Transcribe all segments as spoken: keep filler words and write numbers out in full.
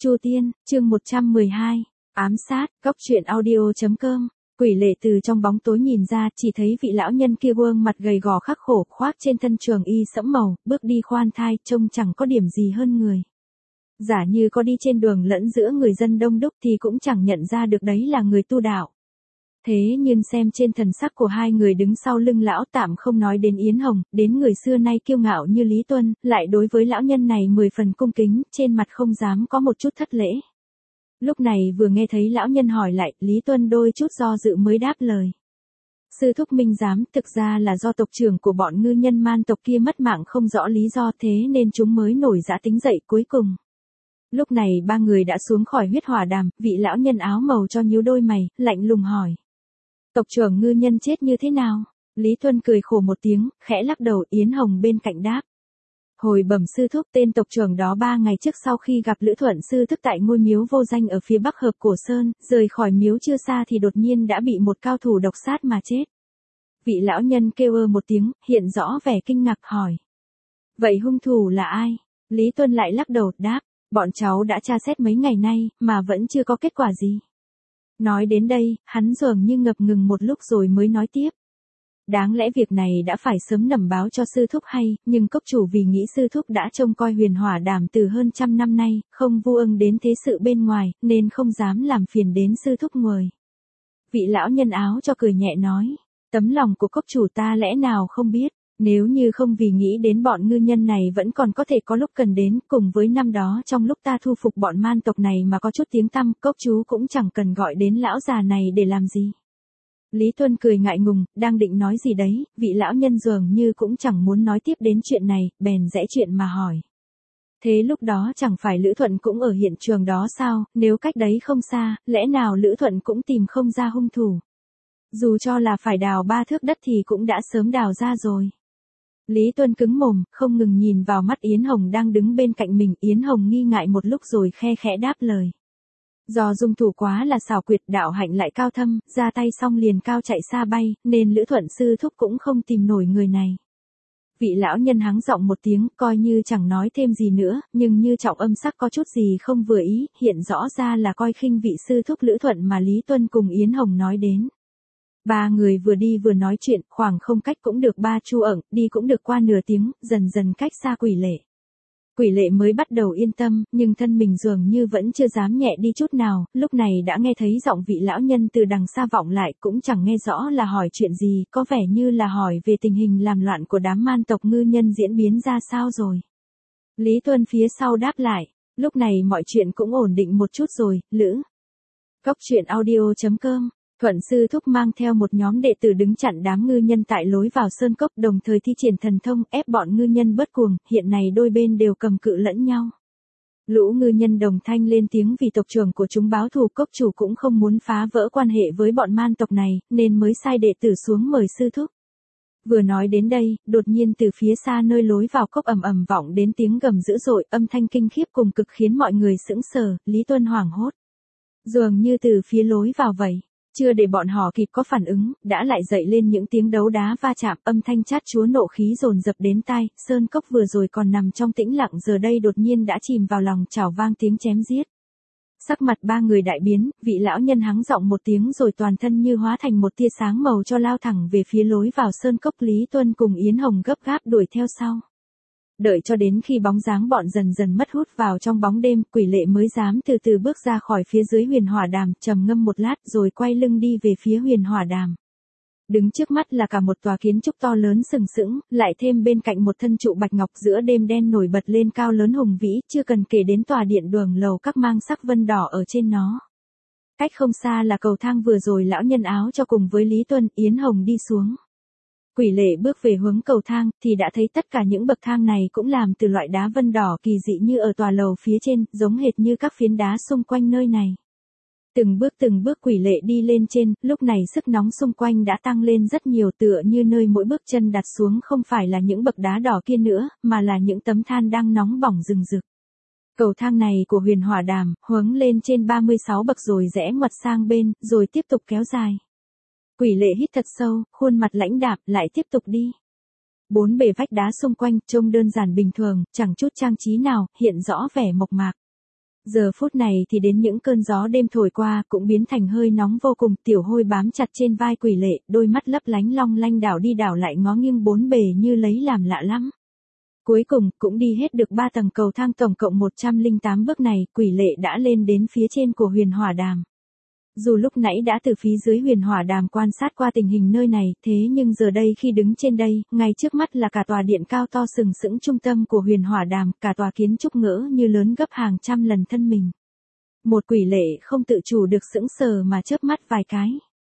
Chu Tiên, chương một trăm mười hai, ám sát, cốc truyện audio.com. Quỷ Lệ từ trong bóng tối nhìn ra, chỉ thấy vị lão nhân kia gương mặt gầy gò khắc khổ, khoác trên thân trường y sẫm màu, bước đi khoan thai, trông chẳng có điểm gì hơn người. Giả như có đi trên đường lẫn giữa người dân đông đúc thì cũng chẳng nhận ra được đấy là người tu đạo. Thế nhưng xem trên thần sắc của hai người đứng sau lưng lão, tạm không nói đến Yến Hồng, đến người xưa nay kiêu ngạo như Lý Tuân, lại đối với lão nhân này mười phần cung kính, trên mặt không dám có một chút thất lễ. Lúc này vừa nghe thấy lão nhân hỏi lại, Lý Tuân đôi chút do dự mới đáp lời. Sư thúc minh giám, thực ra là do tộc trưởng của bọn ngư nhân man tộc kia mất mạng không rõ lý do, thế nên chúng mới nổi dã tính dậy cuối cùng. Lúc này ba người đã xuống khỏi huyết hỏa đàm, vị lão nhân áo màu cho nhíu đôi mày, lạnh lùng hỏi. Tộc trưởng ngư nhân chết như thế nào? Lý Tuân cười khổ một tiếng, khẽ lắc đầu. Yến Hồng bên cạnh đáp. Hồi bẩm sư thúc, tên tộc trưởng đó ba ngày trước sau khi gặp Lữ Thuận sư thức tại ngôi miếu vô danh ở phía bắc hợp Cổ Sơn, rời khỏi miếu chưa xa thì đột nhiên đã bị một cao thủ độc sát mà chết. Vị lão nhân kêu ơ một tiếng, hiện rõ vẻ kinh ngạc hỏi. Vậy hung thủ là ai? Lý Tuân lại lắc đầu, đáp. Bọn cháu đã tra xét mấy ngày nay, mà vẫn chưa có kết quả gì. Nói đến đây, hắn dường như ngập ngừng một lúc rồi mới nói tiếp. Đáng lẽ việc này đã phải sớm nẩm báo cho sư thúc hay, nhưng cốc chủ vì nghĩ sư thúc đã trông coi huyền hỏa đàm từ hơn trăm năm nay, không vu ưng đến thế sự bên ngoài, nên không dám làm phiền đến sư thúc người. Vị lão nhân áo cho cười nhẹ nói, tấm lòng của cốc chủ ta lẽ nào không biết, nếu như không vì nghĩ đến bọn ngư nhân này vẫn còn có thể có lúc cần đến, cùng với năm đó trong lúc ta thu phục bọn man tộc này mà có chút tiếng tăm, cốc chú cũng chẳng cần gọi đến lão già này để làm gì. Lý Tuân cười ngại ngùng, đang định nói gì đấy, vị lão nhân dường như cũng chẳng muốn nói tiếp đến chuyện này, bèn rẽ chuyện mà hỏi. Thế lúc đó chẳng phải Lữ Thuận cũng ở hiện trường đó sao, nếu cách đấy không xa, lẽ nào Lữ Thuận cũng tìm không ra hung thủ? Dù cho là phải đào ba thước đất thì cũng đã sớm đào ra rồi. Lý Tuân cứng mồm, không ngừng nhìn vào mắt Yến Hồng đang đứng bên cạnh mình. Yến Hồng nghi ngại một lúc rồi khe khẽ đáp lời. Do dung thủ quá là xảo quyệt, đạo hạnh lại cao thâm, ra tay xong liền cao chạy xa bay, nên Lữ Thuận sư thúc cũng không tìm nổi người này. Vị lão nhân hắng giọng một tiếng, coi như chẳng nói thêm gì nữa, nhưng như trọng âm sắc có chút gì không vừa ý, hiện rõ ra là coi khinh vị sư thúc Lữ Thuận mà Lý Tuân cùng Yến Hồng nói đến. Ba người vừa đi vừa nói chuyện, khoảng không cách cũng được ba chu ẩn, đi cũng được qua nửa tiếng, dần dần cách xa Quỷ Lệ. Quỷ Lệ mới bắt đầu yên tâm, nhưng thân mình dường như vẫn chưa dám nhẹ đi chút nào, lúc này đã nghe thấy giọng vị lão nhân từ đằng xa vọng lại, cũng chẳng nghe rõ là hỏi chuyện gì, có vẻ như là hỏi về tình hình làm loạn của đám man tộc ngư nhân diễn biến ra sao rồi. Lý Tuân phía sau đáp lại, lúc này mọi chuyện cũng ổn định một chút rồi, Lữ. Cốc truyện audio.com. Thuận sư thúc mang theo một nhóm đệ tử đứng chặn đám ngư nhân tại lối vào sơn cốc, đồng thời thi triển thần thông ép bọn ngư nhân bớt cuồng, hiện nay đôi bên đều cầm cự lẫn nhau. Lũ ngư nhân đồng thanh lên tiếng vì tộc trưởng của chúng báo thù, cốc chủ cũng không muốn phá vỡ quan hệ với bọn man tộc này, nên mới sai đệ tử xuống mời sư thúc. Vừa nói đến đây, đột nhiên từ phía xa nơi lối vào cốc ầm ầm vọng đến tiếng gầm dữ dội, âm thanh kinh khiếp cùng cực khiến mọi người sững sờ. Lý Tuân hoảng hốt. Dường như từ phía lối vào vậy. Chưa để bọn họ kịp có phản ứng, đã lại dậy lên những tiếng đấu đá va chạm, âm thanh chát chúa nộ khí dồn dập đến tai. Sơn cốc vừa rồi còn nằm trong tĩnh lặng giờ đây đột nhiên đã chìm vào lòng chảo vang tiếng chém giết. Sắc mặt ba người đại biến, vị lão nhân hắng giọng một tiếng rồi toàn thân như hóa thành một tia sáng màu cho lao thẳng về phía lối vào sơn cốc. Lý Tuân cùng Yến Hồng gấp gáp đuổi theo sau. Đợi cho đến khi bóng dáng bọn dần dần mất hút vào trong bóng đêm, Quỷ Lệ mới dám từ từ bước ra khỏi phía dưới huyền hỏa đàm, trầm ngâm một lát rồi quay lưng đi về phía huyền hỏa đàm. Đứng trước mắt là cả một tòa kiến trúc to lớn sừng sững, lại thêm bên cạnh một thân trụ bạch ngọc giữa đêm đen nổi bật lên cao lớn hùng vĩ, chưa cần kể đến tòa điện đường lầu các mang sắc vân đỏ ở trên nó. Cách không xa là cầu thang vừa rồi lão nhân áo cho cùng với Lý Tuân, Yến Hồng đi xuống. Quỷ Lệ bước về hướng cầu thang, thì đã thấy tất cả những bậc thang này cũng làm từ loại đá vân đỏ kỳ dị như ở tòa lầu phía trên, giống hệt như các phiến đá xung quanh nơi này. Từng bước từng bước Quỷ Lệ đi lên trên, lúc này sức nóng xung quanh đã tăng lên rất nhiều, tựa như nơi mỗi bước chân đặt xuống không phải là những bậc đá đỏ kia nữa, mà là những tấm than đang nóng bỏng rừng rực. Cầu thang này của huyền hỏa đàm, hướng lên trên ba mươi sáu bậc rồi rẽ ngoặt sang bên, rồi tiếp tục kéo dài. Quỷ Lệ hít thật sâu, khuôn mặt lãnh đạm, lại tiếp tục đi. Bốn bề vách đá xung quanh trông đơn giản bình thường, chẳng chút trang trí nào, hiện rõ vẻ mộc mạc. Giờ phút này thì đến những cơn gió đêm thổi qua cũng biến thành hơi nóng vô cùng, tiểu hôi bám chặt trên vai Quỷ Lệ, đôi mắt lấp lánh long lanh đảo đi đảo lại ngó nghiêng bốn bề như lấy làm lạ lắm. Cuối cùng, cũng đi hết được ba tầng cầu thang tổng cộng một trăm lẻ tám bước này, Quỷ Lệ đã lên đến phía trên của Huyền Hỏa Đàm. Dù lúc nãy đã từ phía dưới Huyền Hỏa Đàm quan sát qua tình hình nơi này, thế nhưng giờ đây khi đứng trên đây, ngay trước mắt là cả tòa điện cao to sừng sững trung tâm của Huyền Hỏa Đàm, cả tòa kiến trúc ngỡ như lớn gấp hàng trăm lần thân mình. Một Quỷ Lệ không tự chủ được sững sờ mà chớp mắt vài cái.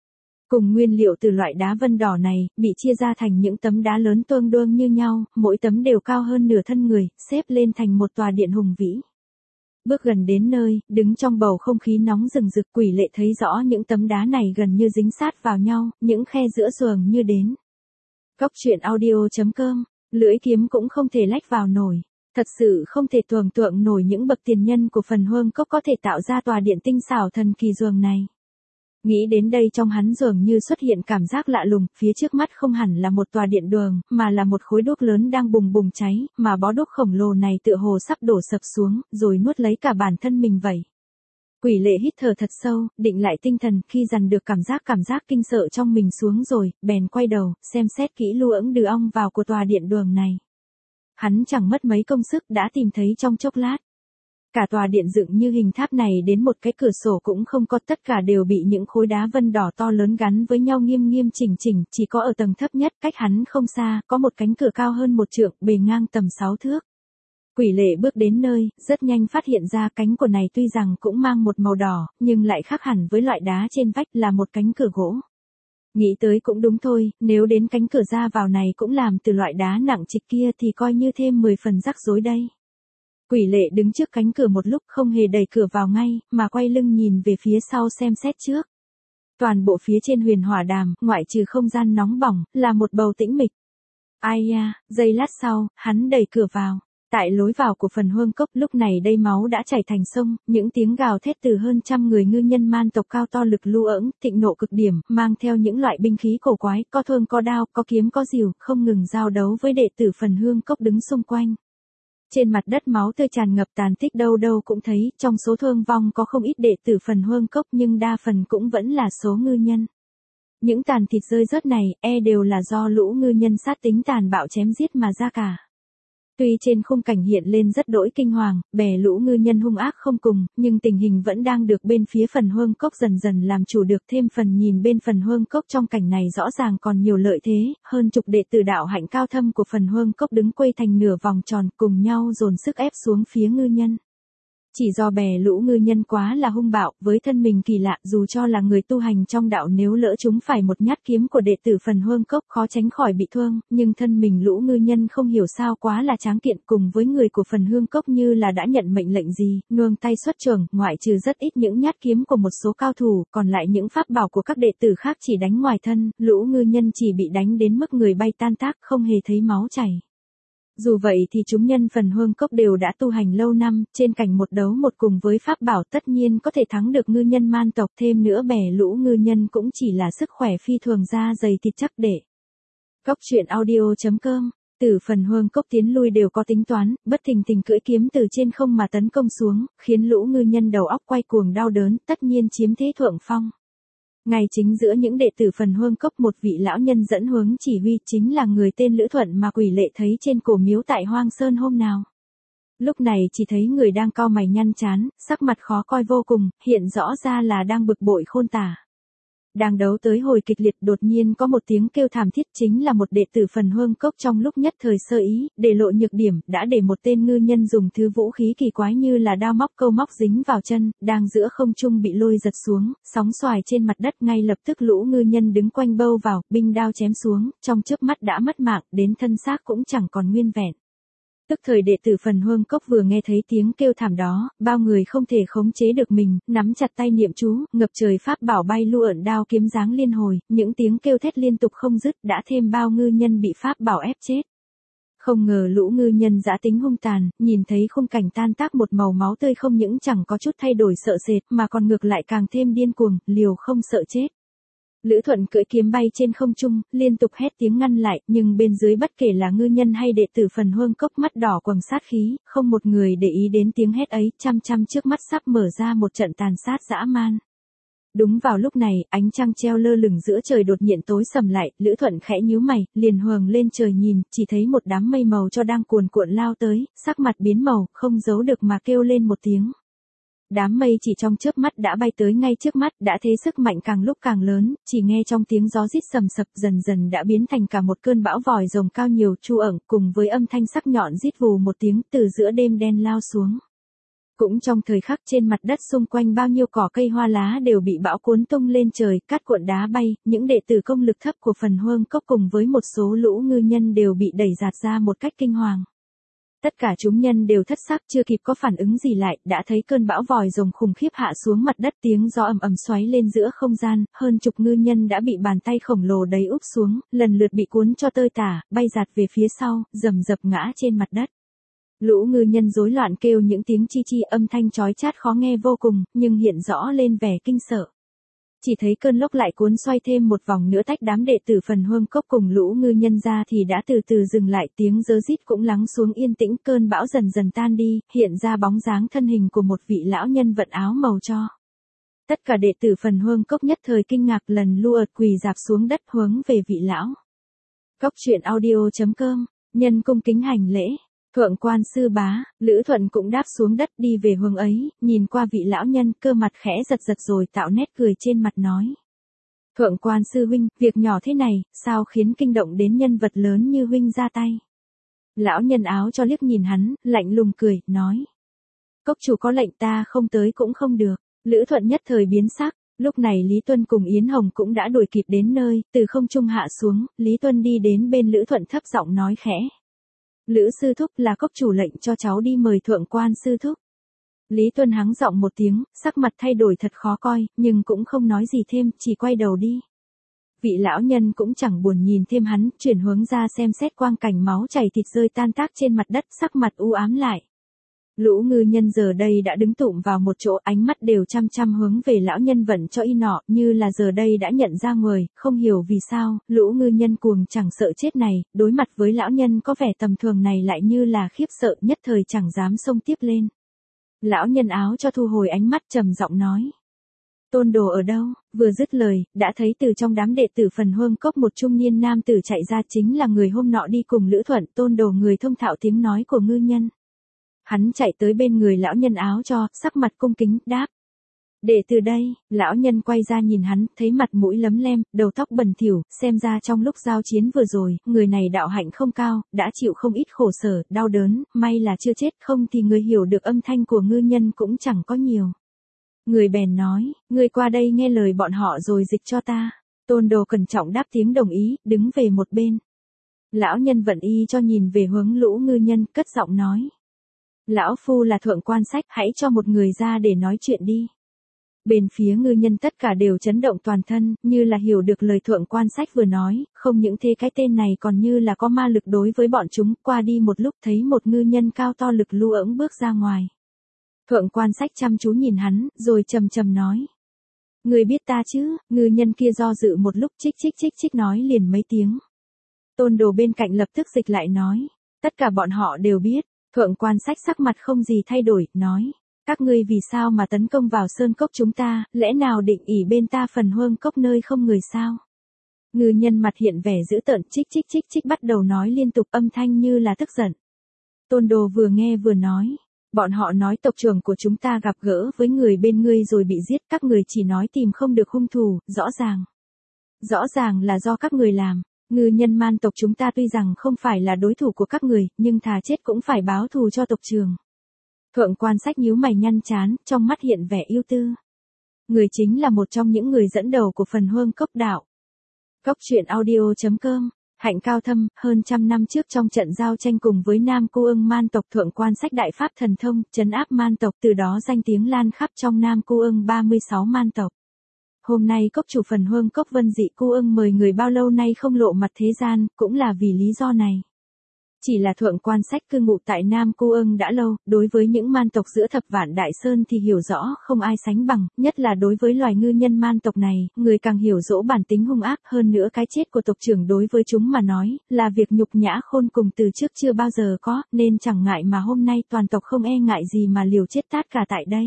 Cùng nguyên liệu từ loại đá vân đỏ này, bị chia ra thành những tấm đá lớn tương đương như nhau, mỗi tấm đều cao hơn nửa thân người, xếp lên thành một tòa điện hùng vĩ. Bước gần đến nơi, đứng trong bầu không khí nóng rừng rực, Quỷ Lệ thấy rõ những tấm đá này gần như dính sát vào nhau, những khe giữa dường như đến. Cóc truyện audio chấm com, lưỡi kiếm cũng không thể lách vào nổi. Thật sự không thể tưởng tượng nổi những bậc tiền nhân của phần Hương Cốc có thể tạo ra tòa điện tinh xảo thần kỳ dường này. Nghĩ đến đây trong hắn dường như xuất hiện cảm giác lạ lùng, phía trước mắt không hẳn là một tòa điện đường, mà là một khối đuốc lớn đang bùng bùng cháy, mà bó đuốc khổng lồ này tựa hồ sắp đổ sập xuống, rồi nuốt lấy cả bản thân mình vậy. Quỷ Lệ hít thở thật sâu, định lại tinh thần, khi dằn được cảm giác cảm giác kinh sợ trong mình xuống rồi, bèn quay đầu, xem xét kỹ lũ ững đừ ong vào của tòa điện đường này. Hắn chẳng mất mấy công sức đã tìm thấy trong chốc lát. Cả tòa điện dựng như hình tháp này đến một cái cửa sổ cũng không có, tất cả đều bị những khối đá vân đỏ to lớn gắn với nhau nghiêm nghiêm chỉnh chỉnh, chỉ có ở tầng thấp nhất, cách hắn không xa, có một cánh cửa cao hơn một trượng, bề ngang tầm sáu thước. Quỷ Lệ bước đến nơi, rất nhanh phát hiện ra cánh cửa này tuy rằng cũng mang một màu đỏ, nhưng lại khác hẳn với loại đá trên vách, là một cánh cửa gỗ. Nghĩ tới cũng đúng thôi, nếu đến cánh cửa ra vào này cũng làm từ loại đá nặng trịch kia thì coi như thêm mười phần rắc rối đây. Quỷ Lệ đứng trước cánh cửa một lúc không hề đẩy cửa vào ngay, mà quay lưng nhìn về phía sau xem xét trước. Toàn bộ phía trên Huyền Hỏa Đàm, ngoại trừ không gian nóng bỏng, là một bầu tĩnh mịch. Ai ya, giây lát sau, hắn đẩy cửa vào. Tại lối vào của phần Hương Cốc lúc này đây máu đã chảy thành sông, những tiếng gào thét từ hơn trăm người ngư nhân man tộc cao to lực lu ỡng, thịnh nộ cực điểm, mang theo những loại binh khí cổ quái, có thương có đao, có kiếm có rìu, không ngừng giao đấu với đệ tử phần Hương Cốc đứng xung quanh. Trên mặt đất máu tươi tràn ngập, tàn tích đâu đâu cũng thấy, trong số thương vong có không ít đệ tử phần Hương Cốc nhưng đa phần cũng vẫn là số ngư nhân. Những tàn thịt rơi rớt này, e đều là do lũ ngư nhân sát tính tàn bạo chém giết mà ra cả. Tuy trên khung cảnh hiện lên rất đỗi kinh hoàng, bè lũ ngư nhân hung ác không cùng, nhưng tình hình vẫn đang được bên phía phần Hương Cốc dần dần làm chủ được, thêm phần nhìn bên phần Hương Cốc trong cảnh này rõ ràng còn nhiều lợi thế, hơn chục đệ tử đạo hạnh cao thâm của phần Hương Cốc đứng quây thành nửa vòng tròn cùng nhau dồn sức ép xuống phía ngư nhân. Chỉ do bè lũ ngư nhân quá là hung bạo, với thân mình kỳ lạ, dù cho là người tu hành trong đạo nếu lỡ chúng phải một nhát kiếm của đệ tử phần Hương Cốc khó tránh khỏi bị thương, nhưng thân mình lũ ngư nhân không hiểu sao quá là tráng kiện, cùng với người của phần Hương Cốc như là đã nhận mệnh lệnh gì, nương tay xuất trường, ngoại trừ rất ít những nhát kiếm của một số cao thủ, còn lại những pháp bảo của các đệ tử khác chỉ đánh ngoài thân, lũ ngư nhân chỉ bị đánh đến mức người bay tan tác, không hề thấy máu chảy. Dù vậy thì chúng nhân phần Hương Cốc đều đã tu hành lâu năm, trên cảnh một đấu một cùng với pháp bảo tất nhiên có thể thắng được ngư nhân man tộc, thêm nữa bè lũ ngư nhân cũng chỉ là sức khỏe phi thường da dày thịt chắc để. Cóc truyện audio chấm com, từ phần Hương Cốc tiến lui đều có tính toán, bất thình lình cưỡi kiếm từ trên không mà tấn công xuống, khiến lũ ngư nhân đầu óc quay cuồng đau đớn, tất nhiên chiếm thế thượng phong. Ngay chính giữa những đệ tử phần Hương Cốc một vị lão nhân dẫn hướng chỉ huy chính là người tên Lữ Thuận mà Quỷ Lệ thấy trên cổ miếu tại Hoang Sơn hôm nào. Lúc này chỉ thấy người đang cau mày nhăn chán, sắc mặt khó coi vô cùng, hiện rõ ra là đang bực bội khôn tả. Đang đấu tới hồi kịch liệt đột nhiên có một tiếng kêu thảm thiết, chính là một đệ tử phần Hương Cốc trong lúc nhất thời sơ ý, để lộ nhược điểm, đã để một tên ngư nhân dùng thứ vũ khí kỳ quái như là đao móc câu móc dính vào chân, đang giữa không trung bị lôi giật xuống, sóng xoài trên mặt đất, ngay lập tức lũ ngư nhân đứng quanh bâu vào, binh đao chém xuống, trong chớp mắt đã mất mạng, đến thân xác cũng chẳng còn nguyên vẹn. Tức thời đệ tử phần Hương Cốc vừa nghe thấy tiếng kêu thảm đó, bao người không thể khống chế được mình, nắm chặt tay niệm chú, ngập trời pháp bảo bay lượn, đao kiếm giáng liên hồi, những tiếng kêu thét liên tục không dứt, đã thêm bao ngư nhân bị pháp bảo ép chết. Không ngờ lũ ngư nhân dã tính hung tàn, nhìn thấy khung cảnh tan tác một màu máu tươi không những chẳng có chút thay đổi sợ sệt, mà còn ngược lại càng thêm điên cuồng, liều không sợ chết. Lữ Thuận cưỡi kiếm bay trên không trung, liên tục hét tiếng ngăn lại, nhưng bên dưới bất kể là ngư nhân hay đệ tử Phần Hương Cốc mắt đỏ quầng sát khí, không một người để ý đến tiếng hét ấy, chăm chăm trước mắt sắp mở ra một trận tàn sát dã man. Đúng vào lúc này, ánh trăng treo lơ lửng giữa trời đột nhiên tối sầm lại, Lữ Thuận khẽ nhíu mày, liền huồng lên trời nhìn, chỉ thấy một đám mây màu cho đang cuồn cuộn lao tới, sắc mặt biến màu, không giấu được mà kêu lên một tiếng. Đám mây chỉ trong chớp mắt đã bay tới ngay trước mắt, đã thế sức mạnh càng lúc càng lớn, chỉ nghe trong tiếng gió rít sầm sập dần dần đã biến thành cả một cơn bão vòi rồng cao nhiều chu ẩn, cùng với âm thanh sắc nhọn rít vù một tiếng từ giữa đêm đen lao xuống. Cũng trong thời khắc trên mặt đất xung quanh bao nhiêu cỏ cây hoa lá đều bị bão cuốn tung lên trời, cát cuộn đá bay, những đệ tử công lực thấp của Phần Hương Cốc cùng với một số lũ ngư nhân đều bị đẩy giạt ra một cách kinh hoàng. Tất cả chúng nhân đều thất sắc chưa kịp có phản ứng gì lại, đã thấy cơn bão vòi rồng khủng khiếp hạ xuống mặt đất, tiếng gió ầm ầm xoáy lên giữa không gian, hơn chục ngư nhân đã bị bàn tay khổng lồ đấy úp xuống, lần lượt bị cuốn cho tơi tả, bay giạt về phía sau, rầm rập ngã trên mặt đất. Lũ ngư nhân rối loạn kêu những tiếng chi chi, âm thanh chói chát khó nghe vô cùng, nhưng hiện rõ lên vẻ kinh sợ. Chỉ thấy cơn lốc lại cuốn xoay thêm một vòng nữa tách đám đệ tử Phần Hương Cốc cùng lũ ngư nhân ra thì đã từ từ dừng lại, tiếng rớ rít cũng lắng xuống yên tĩnh, cơn bão dần dần tan đi, hiện ra bóng dáng thân hình của một vị lão nhân vận áo màu cho. Tất cả đệ tử Phần Hương Cốc nhất thời kinh ngạc, lần lượt quỳ rạp xuống đất hướng về vị lão. Cốc truyện audio chấm com, nhân cung kính hành lễ. Thượng quan sư bá, Lữ Thuận cũng đáp xuống đất đi về hướng ấy, nhìn qua vị lão nhân, cơ mặt khẽ giật giật rồi tạo nét cười trên mặt nói. Thượng quan sư huynh, việc nhỏ thế này, sao khiến kinh động đến nhân vật lớn như huynh ra tay? Lão nhân áo cho liếc nhìn hắn, lạnh lùng cười, nói. Cốc chủ có lệnh ta không tới cũng không được. Lữ Thuận nhất thời biến sắc, lúc này Lý Tuân cùng Yến Hồng cũng đã đuổi kịp đến nơi, từ không trung hạ xuống, Lý Tuân đi đến bên Lữ Thuận thấp giọng nói khẽ. Lữ sư thúc, là cốc chủ lệnh cho cháu đi mời thượng quan sư thúc. Lý Tuân hắng giọng một tiếng, sắc mặt thay đổi thật khó coi, nhưng cũng không nói gì thêm, chỉ quay đầu đi. Vị lão nhân cũng chẳng buồn nhìn thêm hắn, chuyển hướng ra xem xét quang cảnh máu chảy thịt rơi tan tác trên mặt đất, sắc mặt u ám lại. Lũ ngư nhân giờ đây đã đứng tụm vào một chỗ, ánh mắt đều chăm chăm hướng về lão nhân vận cho y nọ, như là giờ đây đã nhận ra người, không hiểu vì sao, lũ ngư nhân cuồng chẳng sợ chết này, đối mặt với lão nhân có vẻ tầm thường này lại như là khiếp sợ, nhất thời chẳng dám xông tiếp lên. Lão nhân áo cho thu hồi ánh mắt, trầm giọng nói. Tôn đồ ở đâu? Vừa dứt lời, đã thấy từ trong đám đệ tử Phần Hương Cốc một trung niên nam tử chạy ra, chính là người hôm nọ đi cùng Lữ Thuận. Tôn đồ người thông thạo tiếng nói của ngư nhân. Hắn chạy tới bên người lão nhân áo cho, sắc mặt cung kính, đáp. Để từ đây, lão nhân quay ra nhìn hắn, thấy mặt mũi lấm lem, đầu tóc bẩn thỉu, xem ra trong lúc giao chiến vừa rồi, người này đạo hạnh không cao, đã chịu không ít khổ sở, đau đớn, may là chưa chết, không thì người hiểu được âm thanh của ngư nhân cũng chẳng có nhiều. Người bèn nói, người qua đây nghe lời bọn họ rồi dịch cho ta. Tôn đồ cẩn trọng đáp tiếng đồng ý, đứng về một bên. Lão nhân vận y cho nhìn về hướng lũ ngư nhân, cất giọng nói. Lão phu là thượng quan sách, hãy cho một người ra để nói chuyện đi. Bên phía ngư nhân tất cả đều chấn động toàn thân, như là hiểu được lời thượng quan sách vừa nói, không những thế cái tên này còn như là có ma lực đối với bọn chúng. Qua đi một lúc thấy một ngư nhân cao to lực lú ỡng bước ra ngoài. Thượng quan sách chăm chú nhìn hắn, rồi trầm trầm nói. Người biết ta chứ? Ngư nhân kia do dự một lúc, chích chích chích chích nói liền mấy tiếng. Tôn đồ bên cạnh lập tức dịch lại nói. Tất cả bọn họ đều biết. Thượng quan sách sắc mặt không gì thay đổi, nói. Các ngươi vì sao mà tấn công vào sơn cốc chúng ta, lẽ nào định ỷ bên ta Phần Hương Cốc nơi không người sao? Ngư nhân mặt hiện vẻ dữ tợn, chích chích chích chích bắt đầu nói liên tục, âm thanh như là tức giận. Tôn đồ vừa nghe vừa nói. Bọn họ nói tộc trưởng của chúng ta gặp gỡ với người bên ngươi rồi bị giết, các người chỉ nói tìm không được hung thủ, rõ ràng. Rõ ràng là do các người làm. Ngư nhân man tộc chúng ta tuy rằng không phải là đối thủ của các người, nhưng thà chết cũng phải báo thù cho tộc trưởng. Thượng quan sách nhíu mày nhăn chán, trong mắt hiện vẻ yêu tư. Người chính là một trong những người dẫn đầu của Phần Hương Cốc đạo. Cốc truyện audio chấm com. Hạnh cao thâm, hơn trăm năm trước trong trận giao tranh cùng với Nam Cu Ưng man tộc, thượng quan sách đại pháp thần thông, trấn áp man tộc, từ đó danh tiếng lan khắp trong Nam Cu Ưng ba mươi sáu man tộc. Hôm nay cốc chủ Phần Hương Cốc Vân Dị Cu Ưng mời người bao lâu nay không lộ mặt thế gian, cũng là vì lý do này. Chỉ là Thượng Quan Sách cư ngụ tại Nam Cu Ưng đã lâu, đối với những man tộc giữa thập vạn đại sơn thì hiểu rõ không ai sánh bằng, nhất là đối với loài ngư nhân man tộc này, người càng hiểu rõ bản tính hung ác, hơn nữa cái chết của tộc trưởng đối với chúng mà nói, là việc nhục nhã khôn cùng từ trước chưa bao giờ có, nên chẳng ngại mà hôm nay toàn tộc không e ngại gì mà liều chết tát cả tại đây.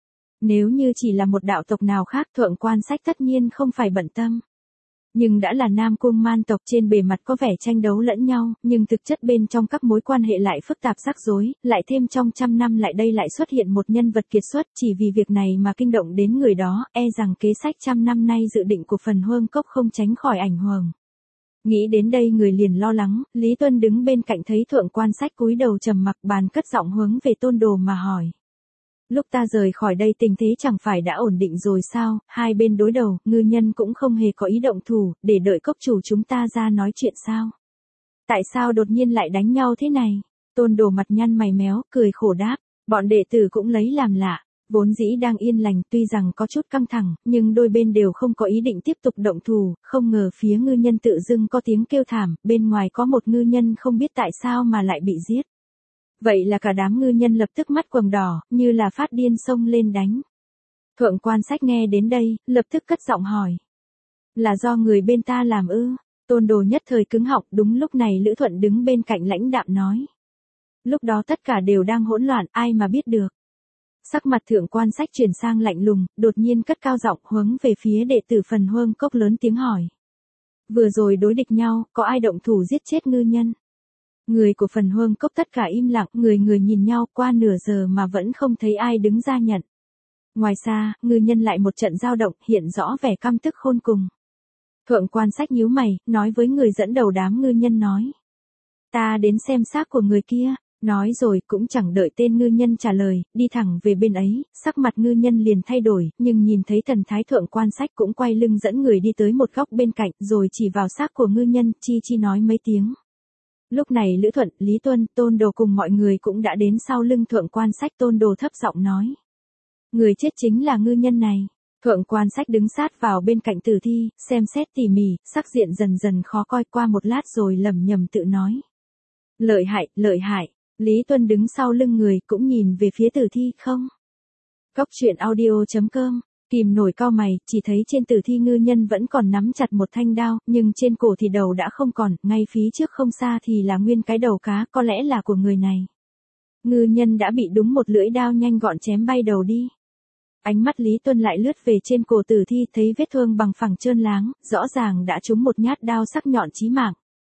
Nếu như chỉ là một đạo tộc nào khác, Thượng Quan Sách tất nhiên không phải bận tâm. Nhưng đã là Nam Cung man tộc, trên bề mặt có vẻ tranh đấu lẫn nhau, nhưng thực chất bên trong các mối quan hệ lại phức tạp rắc rối, lại thêm trong trăm năm lại đây lại xuất hiện một nhân vật kiệt xuất, chỉ vì việc này mà kinh động đến người đó, e rằng kế sách trăm năm nay dự định của Phần Hương Cốc không tránh khỏi ảnh hưởng. Nghĩ đến đây người liền lo lắng, Lý Tuân đứng bên cạnh thấy Thượng Quan Sách cúi đầu trầm mặc, bàn cất giọng hướng về Tôn Đồ mà hỏi. Lúc ta rời khỏi đây tình thế chẳng phải đã ổn định rồi sao, hai bên đối đầu, ngư nhân cũng không hề có ý động thủ, để đợi cốc chủ chúng ta ra nói chuyện sao? Tại sao đột nhiên lại đánh nhau thế này? Tôn Đồ mặt nhăn mày méo, cười khổ đáp, bọn đệ tử cũng lấy làm lạ, vốn dĩ đang yên lành, tuy rằng có chút căng thẳng, nhưng đôi bên đều không có ý định tiếp tục động thủ, không ngờ phía ngư nhân tự dưng có tiếng kêu thảm, bên ngoài có một ngư nhân không biết tại sao mà lại bị giết. Vậy là cả đám ngư nhân lập tức mắt quầng đỏ, như là phát điên xông lên đánh. Thượng Quan Sách nghe đến đây, lập tức cất giọng hỏi. Là do người bên ta làm ư? Tôn Đồ nhất thời cứng họng, đúng lúc này Lữ Thuận đứng bên cạnh lãnh đạm nói. Lúc đó tất cả đều đang hỗn loạn, ai mà biết được. Sắc mặt Thượng Quan Sách chuyển sang lạnh lùng, đột nhiên cất cao giọng hướng về phía đệ tử Phần Hương Cốc lớn tiếng hỏi. Vừa rồi đối địch nhau, có ai động thủ giết chết ngư nhân? Người của Phần Hương Cốc tất cả im lặng, người người nhìn nhau, qua nửa giờ mà vẫn không thấy ai đứng ra nhận. Ngoài xa, ngư nhân lại một trận giao động, hiện rõ vẻ căm tức khôn cùng. Thượng Quan Sách nhíu mày, nói với người dẫn đầu đám ngư nhân nói. Ta đến xem xác của người kia, nói rồi cũng chẳng đợi tên ngư nhân trả lời, đi thẳng về bên ấy, sắc mặt ngư nhân liền thay đổi, nhưng nhìn thấy thần thái Thượng Quan Sách cũng quay lưng dẫn người đi tới một góc bên cạnh, rồi chỉ vào xác của ngư nhân, chi chi nói mấy tiếng. Lúc này Lữ Thuận, Lý Tuân, Tôn Đồ cùng mọi người cũng đã đến sau lưng Thượng Quan Sách. Tôn Đồ thấp giọng nói. Người chết chính là ngư nhân này. Thượng Quan Sách đứng sát vào bên cạnh tử thi, xem xét tỉ mỉ, sắc diện dần dần khó coi, qua một lát rồi lẩm nhẩm tự nói. Lợi hại, lợi hại. Lý Tuân đứng sau lưng người cũng nhìn về phía tử thi không. Cốc truyện audio chấm com. Kìm nổi cau mày, chỉ thấy trên tử thi ngư nhân vẫn còn nắm chặt một thanh đao, nhưng trên cổ thì đầu đã không còn, ngay phía trước không xa thì là nguyên cái đầu cá, có lẽ là của người này. Ngư nhân đã bị đúng một lưỡi đao nhanh gọn chém bay đầu đi. Ánh mắt Lý Tuân lại lướt về trên cổ tử thi, thấy vết thương bằng phẳng trơn láng, rõ ràng đã trúng một nhát đao sắc nhọn chí mạng.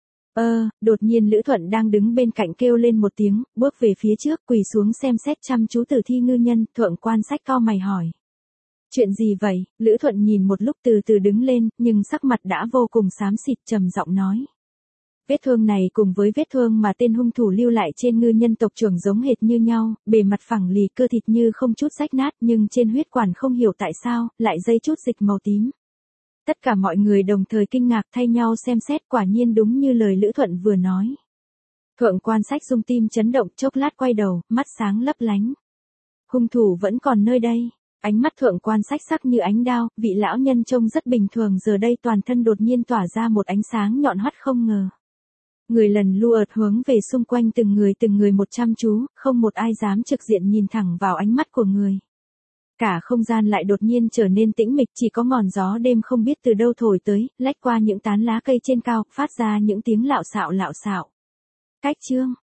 Ơ, đột nhiên Lữ Thuận đang đứng bên cạnh kêu lên một tiếng, bước về phía trước, quỳ xuống xem xét chăm chú tử thi ngư nhân. Thượng Quan Sách cau mày hỏi. Chuyện gì vậy? Lữ Thuận nhìn một lúc từ từ đứng lên, nhưng sắc mặt đã vô cùng xám xịt, trầm giọng nói. Vết thương này cùng với vết thương mà tên hung thủ lưu lại trên ngư nhân tộc trưởng giống hệt như nhau, bề mặt phẳng lì, cơ thịt như không chút rách nát, nhưng trên huyết quản không hiểu tại sao, lại dây chút dịch màu tím. Tất cả mọi người đồng thời kinh ngạc thay nhau xem xét, quả nhiên đúng như lời Lữ Thuận vừa nói. Thượng Quan Sách rung tim chấn động, chốc lát quay đầu, mắt sáng lấp lánh. Hung thủ vẫn còn nơi đây. Ánh mắt Thượng Quan Sách sắc như ánh đao, vị lão nhân trông rất bình thường giờ đây toàn thân đột nhiên tỏa ra một ánh sáng nhọn hoắt không ngờ. Người lần lượt ợt hướng về xung quanh từng người từng người một chăm chú, không một ai dám trực diện nhìn thẳng vào ánh mắt của người. Cả không gian lại đột nhiên trở nên tĩnh mịch, chỉ có ngọn gió đêm không biết từ đâu thổi tới, lách qua những tán lá cây trên cao, phát ra những tiếng lạo xạo lạo xạo. Cách chương